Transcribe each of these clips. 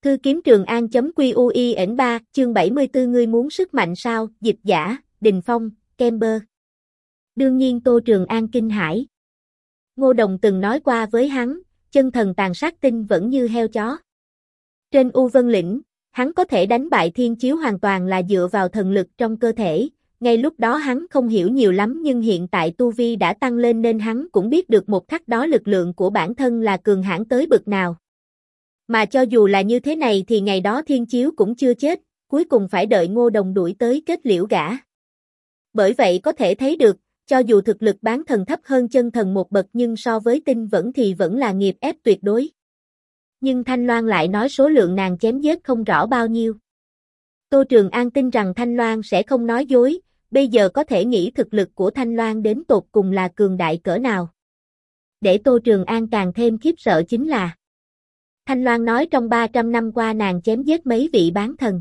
Thư kiếm Trường An.QUIN3, chương 74 ngươi muốn sức mạnh sao, dịch giả, Đình Phong, Kemper. Đương nhiên Tô Trường An kinh hãi. Ngô Đồng từng nói qua với hắn, chân thần tàn sát tinh vẫn như heo chó. Trên U Vân Lĩnh, hắn có thể đánh bại Thiên Chiếu hoàn toàn là dựa vào thần lực trong cơ thể. Ngay lúc đó hắn không hiểu nhiều lắm nhưng hiện tại tu vi đã tăng lên nên hắn cũng biết được một khắc đó lực lượng của bản thân là cường hãn tới bực nào. Mà cho dù là như thế này thì ngày đó Thiên Chiếu cũng chưa chết, cuối cùng phải đợi Ngô Đồng đuổi tới kết liễu gã. Bởi vậy có thể thấy được, cho dù thực lực bán thần thấp hơn chân thần một bậc nhưng so với tinh vẫn thì vẫn là nghiền ép tuyệt đối. Nhưng Thanh Loan lại nói số lượng nàng chém giết không rõ bao nhiêu. Tô Trường An tin rằng Thanh Loan sẽ không nói dối, bây giờ có thể nghĩ thực lực của Thanh Loan đến tột cùng là cường đại cỡ nào. Để Tô Trường An càng thêm khiếp sợ chính là Thanh Loan nói trong 300 năm qua nàng chém giết mấy vị bán thần.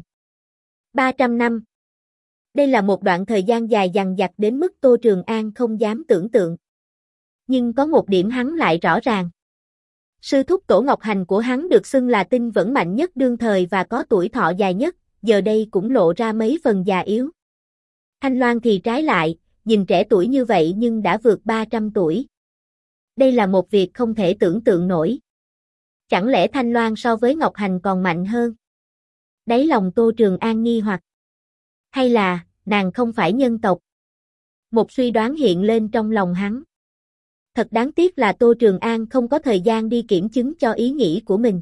300 năm. Đây là một đoạn thời gian dài dằng dặc đến mức Tô Trường An không dám tưởng tượng. Nhưng có một điểm hắn lại rõ ràng. Sư thúc Tổ Ngọc Hành của hắn được xưng là tinh vẫn mạnh nhất đương thời và có tuổi thọ dài nhất, giờ đây cũng lộ ra mấy phần già yếu. Thanh Loan thì trái lại, nhìn trẻ tuổi như vậy nhưng đã vượt 300 tuổi. Đây là một việc không thể tưởng tượng nổi. Chẳng lẽ Thanh Loan so với Ngọc Hành còn mạnh hơn? Đáy lòng Tô Trường An nghi hoặc. Hay là, nàng không phải nhân tộc? Một suy đoán hiện lên trong lòng hắn. Thật đáng tiếc là Tô Trường An không có thời gian đi kiểm chứng cho ý nghĩ của mình.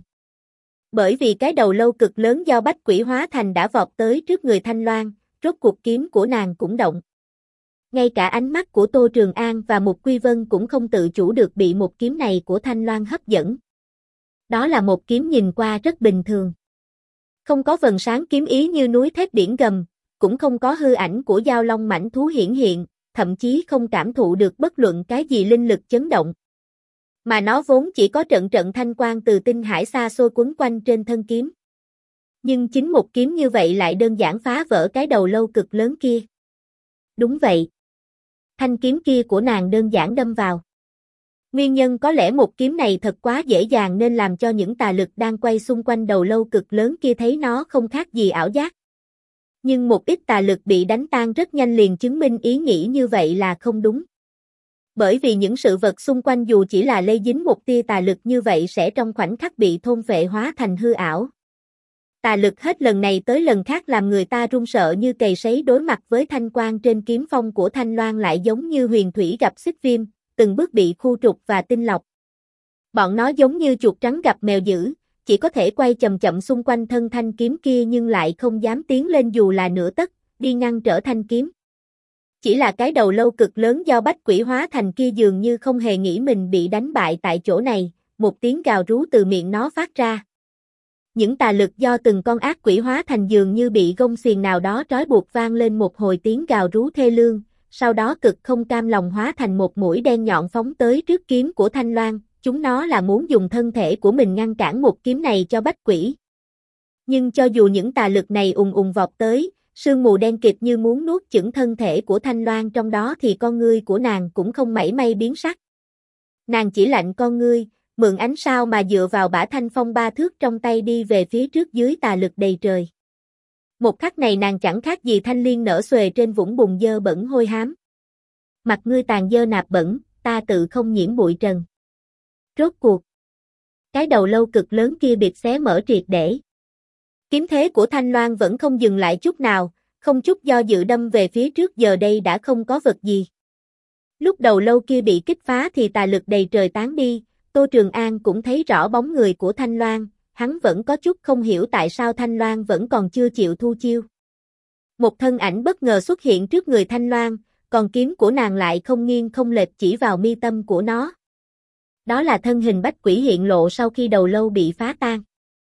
Bởi vì cái đầu lâu cực lớn do bách quỷ hóa thành đã vọt tới trước người Thanh Loan, rốt cuộc kiếm của nàng cũng động. Ngay cả ánh mắt của Tô Trường An và Mục Quy Vân cũng không tự chủ được bị một kiếm này của Thanh Loan hấp dẫn. Đó là một kiếm nhìn qua rất bình thường. Không có vầng sáng kiếm ý như núi thép biển gầm, cũng không có hư ảnh của dao long mãnh thú hiển hiện, thậm chí không cảm thụ được bất luận cái gì linh lực chấn động. Mà nó vốn chỉ có trận trận thanh quang từ tinh hải xa xôi quấn quanh trên thân kiếm. Nhưng chính một kiếm như vậy lại đơn giản phá vỡ cái đầu lâu cực lớn kia. Đúng vậy. Thanh kiếm kia của nàng đơn giản đâm vào. Nguyên nhân có lẽ một kiếm này thật quá dễ dàng nên làm cho những tà lực đang quay xung quanh đầu lâu cực lớn kia thấy nó không khác gì ảo giác. Nhưng một ít tà lực bị đánh tan rất nhanh liền chứng minh ý nghĩ như vậy là không đúng. Bởi vì những sự vật xung quanh dù chỉ là lây dính một tia tà lực như vậy sẽ trong khoảnh khắc bị thôn phệ hóa thành hư ảo. Tà lực hết lần này tới lần khác làm người ta run sợ như cầy sấy đối mặt với thanh quang trên kiếm phong của Thanh Loan lại giống như huyền thủy gặp xích viêm, từng bước bị khu trục và tinh lọc. Bọn nó giống như chuột trắng gặp mèo dữ, chỉ có thể quay chậm chậm xung quanh thân thanh kiếm kia nhưng lại không dám tiến lên dù là nửa tấc, đi ngăn trở thanh kiếm. Chỉ là cái đầu lâu cực lớn do bách quỷ hóa thành kia dường như không hề nghĩ mình bị đánh bại tại chỗ này, một tiếng gào rú từ miệng nó phát ra. Những tà lực do từng con ác quỷ hóa thành dường như bị gông xiềng nào đó trói buộc vang lên một hồi tiếng gào rú thê lương, sau đó cực không cam lòng hóa thành một mũi đen nhọn phóng tới trước kiếm của Thanh Loan, chúng nó là muốn dùng thân thể của mình ngăn cản một kiếm này cho bách quỷ. Nhưng cho dù những tà lực này ùng ùng vọt tới, sương mù đen kịt như muốn nuốt chửng thân thể của Thanh Loan trong đó thì con ngươi của nàng cũng không mảy may biến sắc. Nàng chỉ lạnh con ngươi, mượn ánh sao mà dựa vào bả thanh phong 3 thước trong tay đi về phía trước dưới tà lực đầy trời. Một khắc này nàng chẳng khác gì thanh liên nở xuề trên vũng bùn dơ bẩn hôi hám. Mặt ngươi tàn dơ nạp bẩn, ta tự không nhiễm bụi trần. Rốt cuộc. Cái đầu lâu cực lớn kia biệt xé mở triệt để. Kiếm thế của Thanh Loan vẫn không dừng lại chút nào, không chút do dự đâm về phía trước giờ đây đã không có vật gì. Lúc đầu lâu kia bị kích phá thì tà lực đầy trời tán đi, Tô Trường An cũng thấy rõ bóng người của Thanh Loan, hắn vẫn có chút không hiểu tại sao Thanh Loan vẫn còn chưa chịu thu chiêu. Một thân ảnh bất ngờ xuất hiện trước người Thanh Loan, còn kiếm của nàng lại không nghiêng không lệch chỉ vào mi tâm của nó. Đó là thân hình bách quỷ hiện lộ sau khi đầu lâu bị phá tan.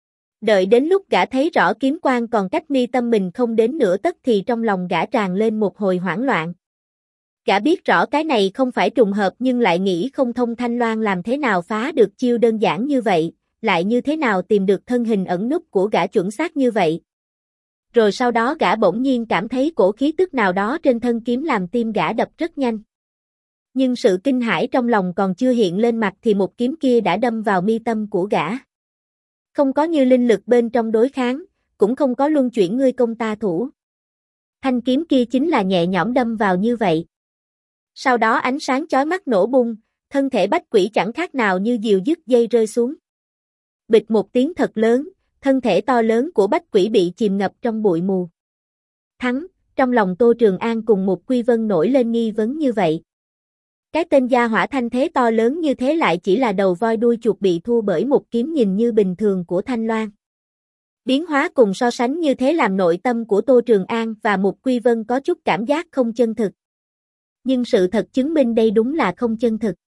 Đợi đến lúc gã thấy rõ kiếm quang còn cách mi tâm mình không đến nửa tấc thì trong lòng gã tràn lên một hồi hoảng loạn. Gã biết rõ cái này không phải trùng hợp nhưng lại nghĩ không thông Thanh Loan làm thế nào phá được chiêu đơn giản như vậy, lại như thế nào tìm được thân hình ẩn núp của gã chuẩn xác như vậy. Rồi sau đó gã bỗng nhiên cảm thấy cổ khí tức nào đó trên thân kiếm làm tim gã đập rất nhanh. Nhưng sự kinh hãi trong lòng còn chưa hiện lên mặt thì một kiếm kia đã đâm vào mi tâm của gã. Không có như linh lực bên trong đối kháng, cũng không có luân chuyển ngươi công ta thủ. Thanh kiếm kia chính là nhẹ nhõm đâm vào như vậy. Sau đó ánh sáng chói mắt nổ bung, thân thể bách quỷ chẳng khác nào như diều dứt dây rơi xuống. Bịch một tiếng thật lớn, thân thể to lớn của bách quỷ bị chìm ngập trong bụi mù. Thắng, trong lòng Tô Trường An cùng Mục Quy Vân nổi lên nghi vấn như vậy. Cái tên gia hỏa thanh thế to lớn như thế lại chỉ là đầu voi đuôi chuột bị thua bởi một kiếm nhìn như bình thường của Thanh Loan. Biến hóa cùng so sánh như thế làm nội tâm của Tô Trường An và Mục Quy Vân có chút cảm giác không chân thực. Nhưng sự thật chứng minh đây đúng là không chân thực.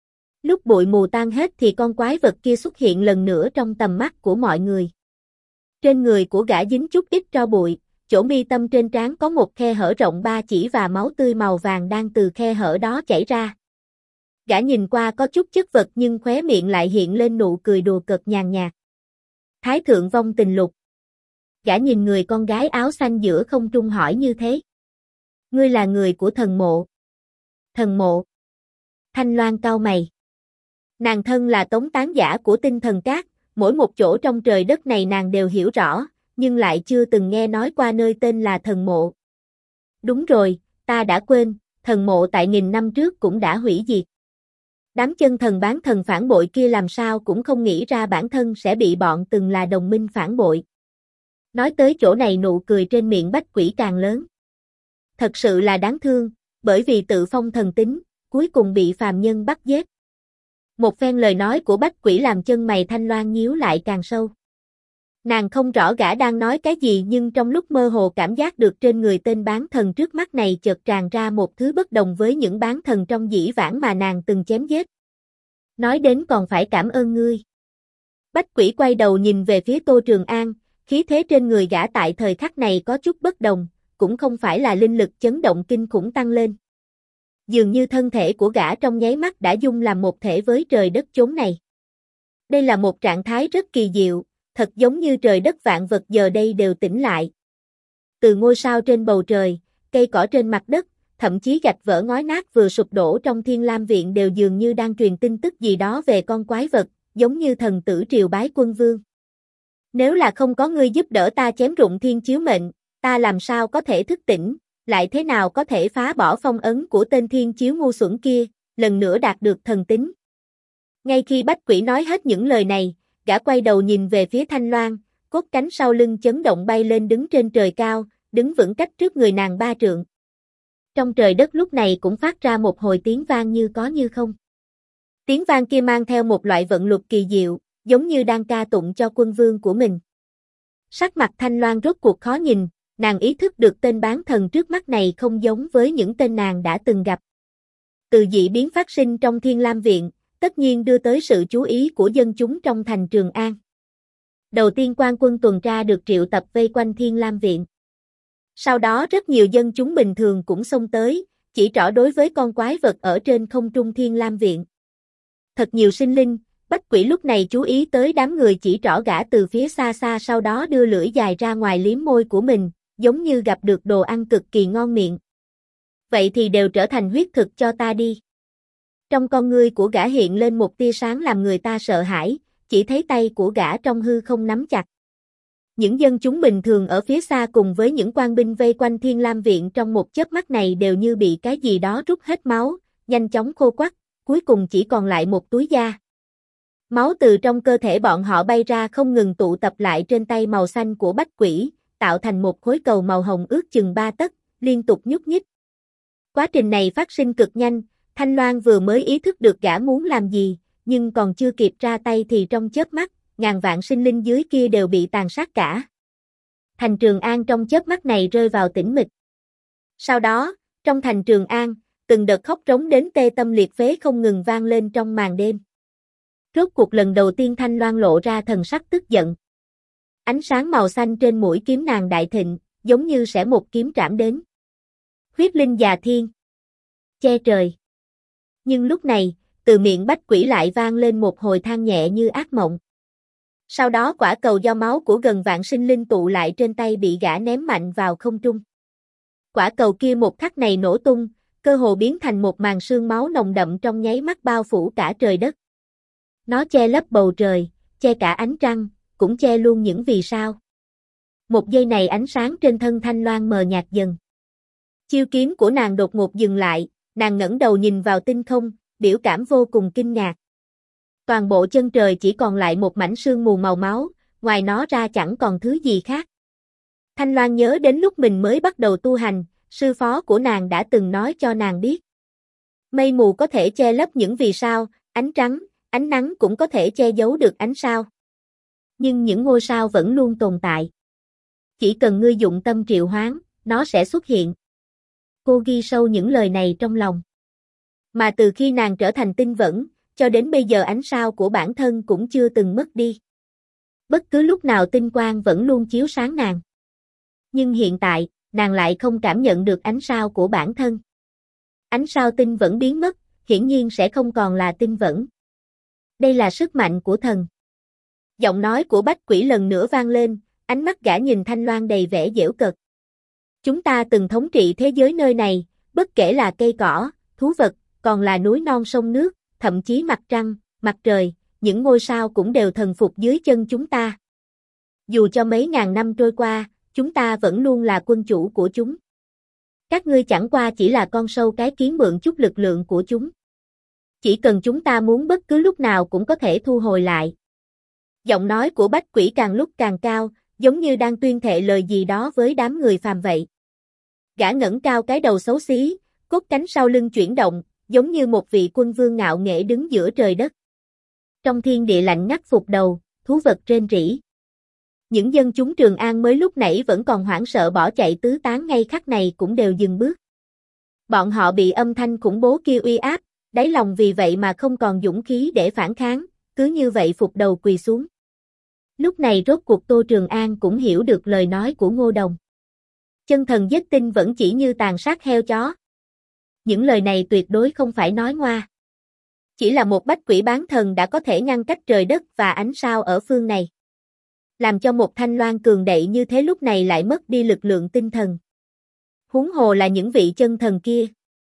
Lúc bụi mù tan hết thì con quái vật kia xuất hiện lần nữa trong tầm mắt của mọi người. Trên người của gã dính chút ít tro bụi, chỗ mi tâm trên trán có một khe hở rộng 3 chỉ và máu tươi màu vàng đang từ khe hở đó chảy ra. Gã nhìn qua có chút chất vật nhưng khóe miệng lại hiện lên nụ cười đùa cợt nhàn nhạt. Thái thượng vong tình lục. Gã nhìn người con gái áo xanh giữa không trung hỏi như thế. Ngươi là người của thần mộ. Thần mộ. Thanh Loan cau mày. Nàng thân là tống tán giả của tinh thần cát, mỗi một chỗ trong trời đất này nàng đều hiểu rõ, nhưng lại chưa từng nghe nói qua nơi tên là thần mộ. Đúng rồi, ta đã quên, thần mộ tại nghìn năm trước cũng đã hủy diệt. Đám chân thần bán thần phản bội kia làm sao cũng không nghĩ ra bản thân sẽ bị bọn từng là đồng minh phản bội. Nói tới chỗ này nụ cười trên miệng bách quỷ càng lớn. Thật sự là đáng thương, bởi vì tự phong thần tính, cuối cùng bị phàm nhân bắt giết. Một phen lời nói của bách quỷ làm chân mày Thanh Loan nhíu lại càng sâu. Nàng không rõ gã đang nói cái gì nhưng trong lúc mơ hồ cảm giác được trên người tên bán thần trước mắt này chợt tràn ra một thứ bất đồng với những bán thần trong dĩ vãng mà nàng từng chém giết. Nói đến còn phải cảm ơn ngươi. Bách quỷ quay đầu nhìn về phía Tô Trường An, khí thế trên người gã tại thời khắc này có chút bất đồng, cũng không phải là linh lực chấn động kinh khủng tăng lên. Dường như thân thể của gã trong nháy mắt đã dung làm một thể với trời đất chốn này. Đây là một trạng thái rất kỳ diệu, thật giống như trời đất vạn vật giờ đây đều tỉnh lại. Từ ngôi sao trên bầu trời, cây cỏ trên mặt đất, thậm chí gạch vỡ ngói nát vừa sụp đổ trong Thiên Lam Viện đều dường như đang truyền tin tức gì đó về con quái vật, giống như thần tử triều bái quân vương. Nếu là không có ngươi giúp đỡ ta chém rụng thiên chiếu mệnh, ta làm sao có thể thức tỉnh, lại thế nào có thể phá bỏ phong ấn của tên thiên chiếu ngu xuẩn kia, lần nữa đạt được thần tính. Ngay khi bách quỷ nói hết những lời này, gã quay đầu nhìn về phía Thanh Loan, cốt cánh sau lưng chấn động bay lên đứng trên trời cao, đứng vững cách trước người nàng 3 trượng. Trong trời đất lúc này cũng phát ra một hồi tiếng vang như có như không. Tiếng vang kia mang theo một loại vận luật kỳ diệu, giống như đang ca tụng cho quân vương của mình. Sắc mặt Thanh Loan rốt cuộc khó nhìn, nàng ý thức được tên bán thần trước mắt này không giống với những tên nàng đã từng gặp. Từ dị biến phát sinh trong Thiên Lam Viện, tất nhiên đưa tới sự chú ý của dân chúng trong thành Trường An. Đầu tiên quan quân tuần tra được triệu tập vây quanh Thiên Lam Viện. Sau đó rất nhiều dân chúng bình thường cũng xông tới, chỉ trỏ đối với con quái vật ở trên không trung Thiên Lam Viện. Thật nhiều sinh linh, bách quỷ lúc này chú ý tới đám người chỉ trỏ gã từ phía xa xa sau đó đưa lưỡi dài ra ngoài liếm môi của mình, giống như gặp được đồ ăn cực kỳ ngon miệng. Vậy thì đều trở thành huyết thực cho ta đi. Trong con ngươi của gã hiện lên một tia sáng làm người ta sợ hãi, chỉ thấy tay của gã trong hư không nắm chặt. Những dân chúng bình thường ở phía xa cùng với những quan binh vây quanh Thiên Lam Viện trong một chớp mắt này đều như bị cái gì đó rút hết máu, nhanh chóng khô quắt, cuối cùng chỉ còn lại một túi da. Máu từ trong cơ thể bọn họ bay ra không ngừng tụ tập lại trên tay màu xanh của bách quỷ, tạo thành một khối cầu màu hồng ước chừng 3 tấc, liên tục nhúc nhích. Quá trình này phát sinh cực nhanh, Thanh Loan vừa mới ý thức được gã muốn làm gì, nhưng còn chưa kịp ra tay thì trong chớp mắt, ngàn vạn sinh linh dưới kia đều bị tàn sát cả. Thành Trường An trong chớp mắt này rơi vào tĩnh mịch. Sau đó, trong thành Trường An, từng đợt khóc trống đến tê tâm liệt phế không ngừng vang lên trong màn đêm. Rốt cuộc lần đầu tiên Thanh Loan lộ ra thần sắc tức giận. Ánh sáng màu xanh trên mũi kiếm nàng đại thịnh, giống như sẽ một kiếm trảm đến. Huyết linh già thiên. Che trời. Nhưng lúc này, từ miệng bách quỷ lại vang lên một hồi than nhẹ như ác mộng. Sau đó quả cầu do máu của gần vạn sinh linh tụ lại trên tay bị gã ném mạnh vào không trung. Quả cầu kia một khắc này nổ tung, cơ hồ biến thành một màn sương máu nồng đậm trong nháy mắt bao phủ cả trời đất. Nó che lấp bầu trời, che cả ánh trăng, cũng che luôn những vì sao. Một giây này ánh sáng trên thân Thanh Loan mờ nhạt dần. Chiêu kiếm của nàng đột ngột dừng lại, nàng ngẩng đầu nhìn vào tinh không, biểu cảm vô cùng kinh ngạc. Toàn bộ chân trời chỉ còn lại một mảnh sương mù màu máu, ngoài nó ra chẳng còn thứ gì khác. Thanh Loan nhớ đến lúc mình mới bắt đầu tu hành, sư phó của nàng đã từng nói cho nàng biết. Mây mù có thể che lấp những vì sao, ánh trắng, ánh nắng cũng có thể che giấu được ánh sao. Nhưng những ngôi sao vẫn luôn tồn tại. Chỉ cần ngươi dụng tâm triệu hoán, nó sẽ xuất hiện. Cô ghi sâu những lời này trong lòng. Mà từ khi nàng trở thành tinh vẫn, cho đến bây giờ ánh sao của bản thân cũng chưa từng mất đi. Bất cứ lúc nào tinh quang vẫn luôn chiếu sáng nàng. Nhưng hiện tại, nàng lại không cảm nhận được ánh sao của bản thân. Ánh sao tinh vẫn biến mất, hiển nhiên sẽ không còn là tinh vẫn. Đây là sức mạnh của thần. Giọng nói của Bách Quỷ lần nữa vang lên, ánh mắt gã nhìn Thanh Loan đầy vẻ giễu cợt. Chúng ta từng thống trị thế giới nơi này, bất kể là cây cỏ, thú vật, còn là núi non sông nước, thậm chí mặt trăng, mặt trời, những ngôi sao cũng đều thần phục dưới chân chúng ta. Dù cho mấy ngàn năm trôi qua, chúng ta vẫn luôn là quân chủ của chúng. Các ngươi chẳng qua chỉ là con sâu cái kiến mượn chút lực lượng của chúng. Chỉ cần chúng ta muốn bất cứ lúc nào cũng có thể thu hồi lại. Giọng nói của Bách Quỷ càng lúc càng cao, giống như đang tuyên thệ lời gì đó với đám người phàm vậy. Gã ngẩng cao cái đầu xấu xí, cốt cánh sau lưng chuyển động, giống như một vị quân vương ngạo nghễ đứng giữa trời đất. Trong thiên địa lạnh ngắt phục đầu, thú vật rên rỉ. Những dân chúng Trường An mới lúc nãy vẫn còn hoảng sợ bỏ chạy tứ tán ngay khắc này cũng đều dừng bước. Bọn họ bị âm thanh khủng bố kia uy áp, đáy lòng vì vậy mà không còn dũng khí để phản kháng, cứ như vậy phục đầu quỳ xuống. Lúc này rốt cuộc Tô Trường An cũng hiểu được lời nói của Ngô Đồng. Chân thần giết tinh vẫn chỉ như tàn sát heo chó. Những lời này tuyệt đối không phải nói ngoa. Chỉ là một bách quỷ bán thần đã có thể ngăn cách trời đất và ánh sao ở phương này. Làm cho một Thanh Loan cường đại như thế lúc này lại mất đi lực lượng tinh thần. Huống hồ là những vị chân thần kia.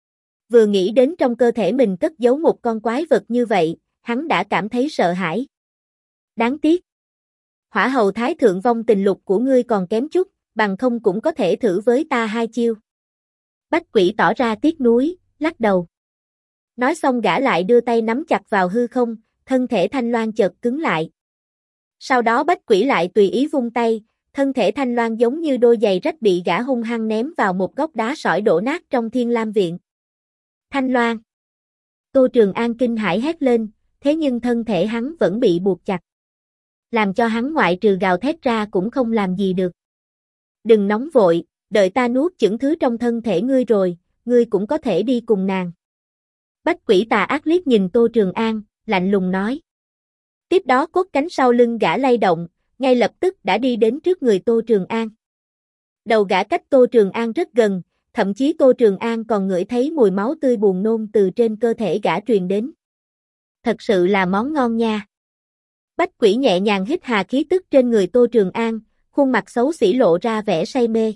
Vừa nghĩ đến trong cơ thể mình cất giấu một con quái vật như vậy, hắn đã cảm thấy sợ hãi. Đáng tiếc. Hỏa hầu thái thượng vong tình lục của ngươi còn kém chút, bằng không cũng có thể thử với ta hai chiêu. Bách quỷ tỏ ra tiếc nuối, lắc đầu. Nói xong gã lại đưa tay nắm chặt vào hư không, thân thể Thanh Loan chợt cứng lại. Sau đó bách quỷ lại tùy ý vung tay, thân thể Thanh Loan giống như đôi giày rách bị gã hung hăng ném vào một góc đá sỏi đổ nát trong Thiên Lam Viện. Thanh Loan! Tô Trường An kinh hãi hét lên, thế nhưng thân thể hắn vẫn bị buộc chặt. Làm cho hắn ngoại trừ gào thét ra cũng không làm gì được. Đừng nóng vội, đợi ta nuốt chửng thứ trong thân thể ngươi rồi, ngươi cũng có thể đi cùng nàng. Bách quỷ tà ác liếc nhìn Tô Trường An, lạnh lùng nói. Tiếp đó cốt cánh sau lưng gã lay động, ngay lập tức đã đi đến trước người Tô Trường An. Đầu gã cách Tô Trường An rất gần, thậm chí Tô Trường An còn ngửi thấy mùi máu tươi buồn nôn từ trên cơ thể gã truyền đến. Thật sự là món ngon nha. Bách quỷ nhẹ nhàng hít hà khí tức trên người Tô Trường An, khuôn mặt xấu xỉ lộ ra vẻ say mê.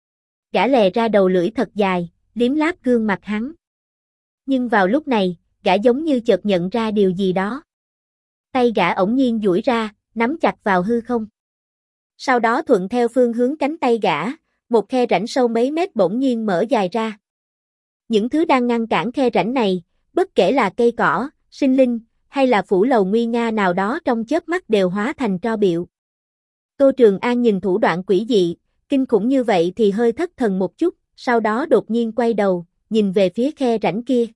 Gã lè ra đầu lưỡi thật dài, liếm láp gương mặt hắn. Nhưng vào lúc này, gã giống như chợt nhận ra điều gì đó. Tay gã ỗng nhiên duỗi ra, nắm chặt vào hư không. Sau đó thuận theo phương hướng cánh tay gã, một khe rãnh sâu mấy mét bỗng nhiên mở dài ra. Những thứ đang ngăn cản khe rãnh này, bất kể là cây cỏ, sinh linh, hay là phủ lầu nguy nga nào đó trong chớp mắt đều hóa thành tro biệu. Tô Trường An nhìn thủ đoạn quỷ dị, kinh khủng như vậy thì hơi thất thần một chút, sau đó đột nhiên quay đầu, nhìn về phía khe rãnh kia.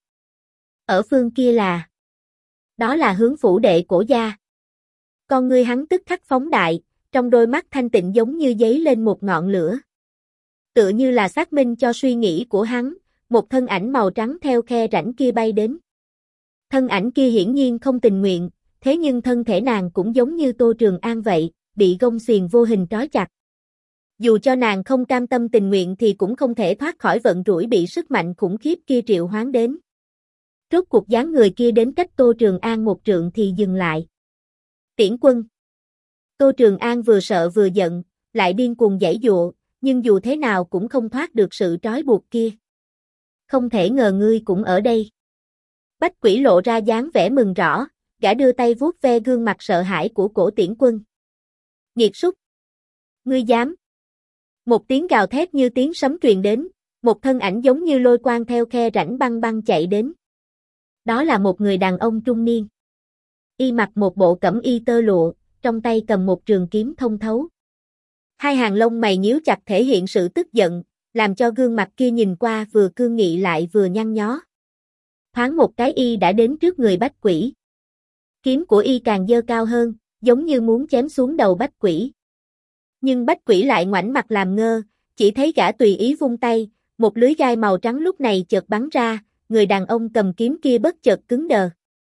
Ở phương kia là... Đó là hướng phủ đệ cổ gia. Con ngươi hắn tức khắc phóng đại, trong đôi mắt thanh tịnh giống như giấy lên một ngọn lửa. Tựa như là xác minh cho suy nghĩ của hắn, một thân ảnh màu trắng theo khe rãnh kia bay đến. Thân ảnh kia hiển nhiên không tình nguyện, thế nhưng thân thể nàng cũng giống như Tô Trường An vậy, bị gông xiềng vô hình trói chặt. Dù cho nàng không cam tâm tình nguyện thì cũng không thể thoát khỏi vận rủi bị sức mạnh khủng khiếp kia triệu hoán đến. Rốt cuộc dáng người kia đến cách Tô Trường An một trượng thì dừng lại. Tiễn quân. Tô Trường An vừa sợ vừa giận, lại điên cuồng giãy giụa, nhưng dù thế nào cũng không thoát được sự trói buộc kia. Không thể ngờ ngươi cũng ở đây. Bách quỷ lộ ra dáng vẻ mừng rõ, gã đưa tay vuốt ve gương mặt sợ hãi của cổ Tiễn quân. Nghiệt súc! Ngươi dám! Một tiếng gào thét như tiếng sấm truyền đến, một thân ảnh giống như lôi quang theo khe rãnh băng băng chạy đến. Đó là một người đàn ông trung niên. Y mặc một bộ cẩm y tơ lụa, trong tay cầm một trường kiếm thông thấu. Hai hàng lông mày nhíu chặt thể hiện sự tức giận, làm cho gương mặt kia nhìn qua vừa cương nghị lại vừa nhăn nhó. Thoáng một cái y đã đến trước người bách quỷ. Kiếm của y càng giơ cao hơn, giống như muốn chém xuống đầu bách quỷ. Nhưng bách quỷ lại ngoảnh mặt làm ngơ, chỉ thấy gã tùy ý vung tay, một lưới gai màu trắng lúc này chợt bắn ra, người đàn ông cầm kiếm kia bất chợt cứng đờ.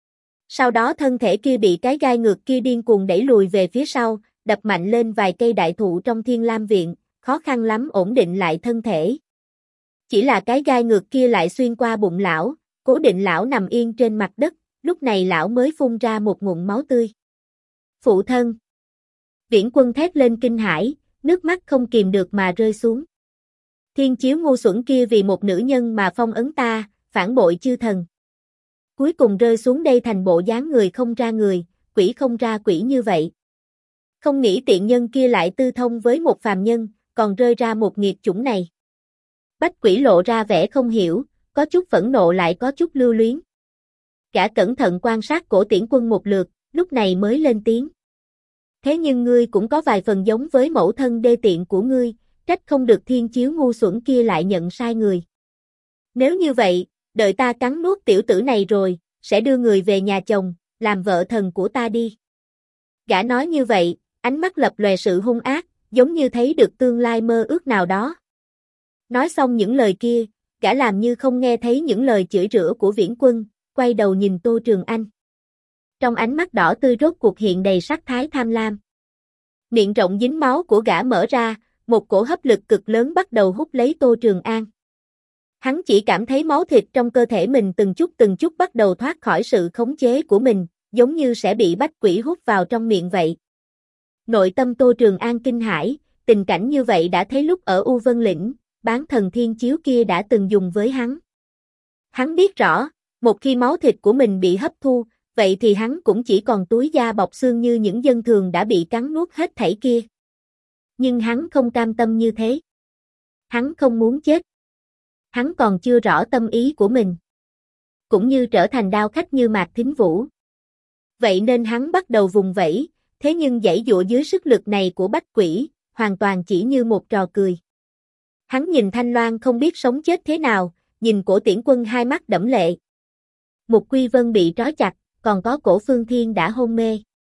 Sau đó thân thể kia bị cái gai ngược kia điên cuồng đẩy lùi về phía sau, đập mạnh lên vài cây đại thụ trong Thiên Lam Viện, khó khăn lắm ổn định lại thân thể. Chỉ là cái gai ngược kia lại xuyên qua bụng lão, cố định lão nằm yên trên mặt đất, lúc này lão mới phun ra một ngụm máu tươi. Phụ thân! Viễn Quân thét lên kinh hãi, nước mắt không kìm được mà rơi xuống. Thiên chiếu ngu xuẩn kia vì một nữ nhân mà phong ấn ta, phản bội chư thần. Cuối cùng rơi xuống đây thành bộ dáng người không ra người, quỷ không ra quỷ như vậy. Không nghĩ tiện nhân kia lại tư thông với một phàm nhân, còn rơi ra một nghiệt chủng này. Bách quỷ lộ ra vẻ không hiểu, có chút phẫn nộ lại có chút lưu luyến. Gã cẩn thận quan sát Cổ Tiễn Quân một lượt, lúc này mới lên tiếng. Thế nhưng ngươi cũng có vài phần giống với mẫu thân đê tiện của ngươi, trách không được thiên chiếu ngu xuẩn kia lại nhận sai người. Nếu như vậy, đợi ta cắn nuốt tiểu tử này rồi, sẽ đưa người về nhà chồng, làm vợ thần của ta đi. Gã nói như vậy, ánh mắt lập lòe sự hung ác, giống như thấy được tương lai mơ ước nào đó. Nói xong những lời kia, gã làm như không nghe thấy những lời chửi rủa của Viễn Quân, quay đầu nhìn Tô Trường Anh. Trong ánh mắt đỏ tươi rốt cuộc hiện đầy sắc thái tham lam. Miệng rộng dính máu của gã mở ra, một cổ hấp lực cực lớn bắt đầu hút lấy Tô Trường An. Hắn chỉ cảm thấy máu thịt trong cơ thể mình từng chút bắt đầu thoát khỏi sự khống chế của mình, giống như sẽ bị bách quỷ hút vào trong miệng vậy. Nội tâm Tô Trường An kinh hãi, tình cảnh như vậy đã thấy lúc ở U Vân Lĩnh, bán thần thiên chiếu kia đã từng dùng với hắn. Hắn biết rõ, một khi máu thịt của mình bị hấp thu, vậy thì hắn cũng chỉ còn túi da bọc xương như những dân thường đã bị cắn nuốt hết thảy kia. Nhưng hắn không cam tâm như thế. Hắn không muốn chết. Hắn còn chưa rõ tâm ý của mình. Cũng như trở thành đao khách như Mạc Thính Vũ. Vậy nên hắn bắt đầu vùng vẫy, thế nhưng giãy giụa dưới sức lực này của bách quỷ, hoàn toàn chỉ như một trò cười. Hắn nhìn Thanh Loan không biết sống chết thế nào, nhìn Cổ Tiễn Quân hai mắt đẫm lệ. Mục Quy Vân bị trói chặt, còn có Cổ Phương Thiên đã hôn mê.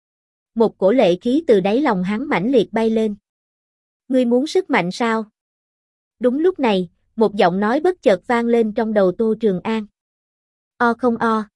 Một cổ lệ khí từ đáy lòng hắn mãnh liệt bay lên. Ngươi muốn sức mạnh sao? Đúng lúc này, một giọng nói bất chợt vang lên trong đầu Tô Trường An. O không o.